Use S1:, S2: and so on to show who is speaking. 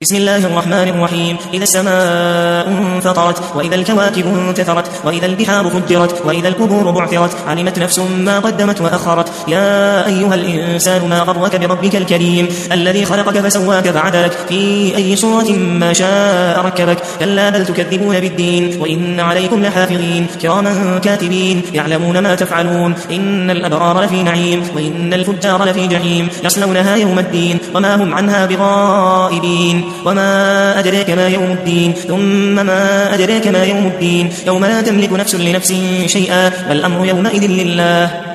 S1: بسم الله الرحمن الرحيم. إذا السماء انفطرت وإذا الكواكب انتثرت وإذا البحار فجرت وإذا القبور بعثرت علمت نفس ما قدمت وأخرت. يا أيها الإنسان ما غرك بربك الكريم الذي خلقك فسواك فعدلك في أي صورة ما شاء ركبك. كلا بل تكذبون بالدين وإن عليكم لحافظين كراما كاتبين يعلمون ما تفعلون. إن الأبرار لفي نعيم وإن الفجار لفي جحيم يصلونها يوم الدين وما هم عنها بغائبين. وما أدريك ما يوم الدين ثم ما أدريك ما يوم الدين يوم لا تملك نفس لنفس شيئا والأمر يومئذ لله.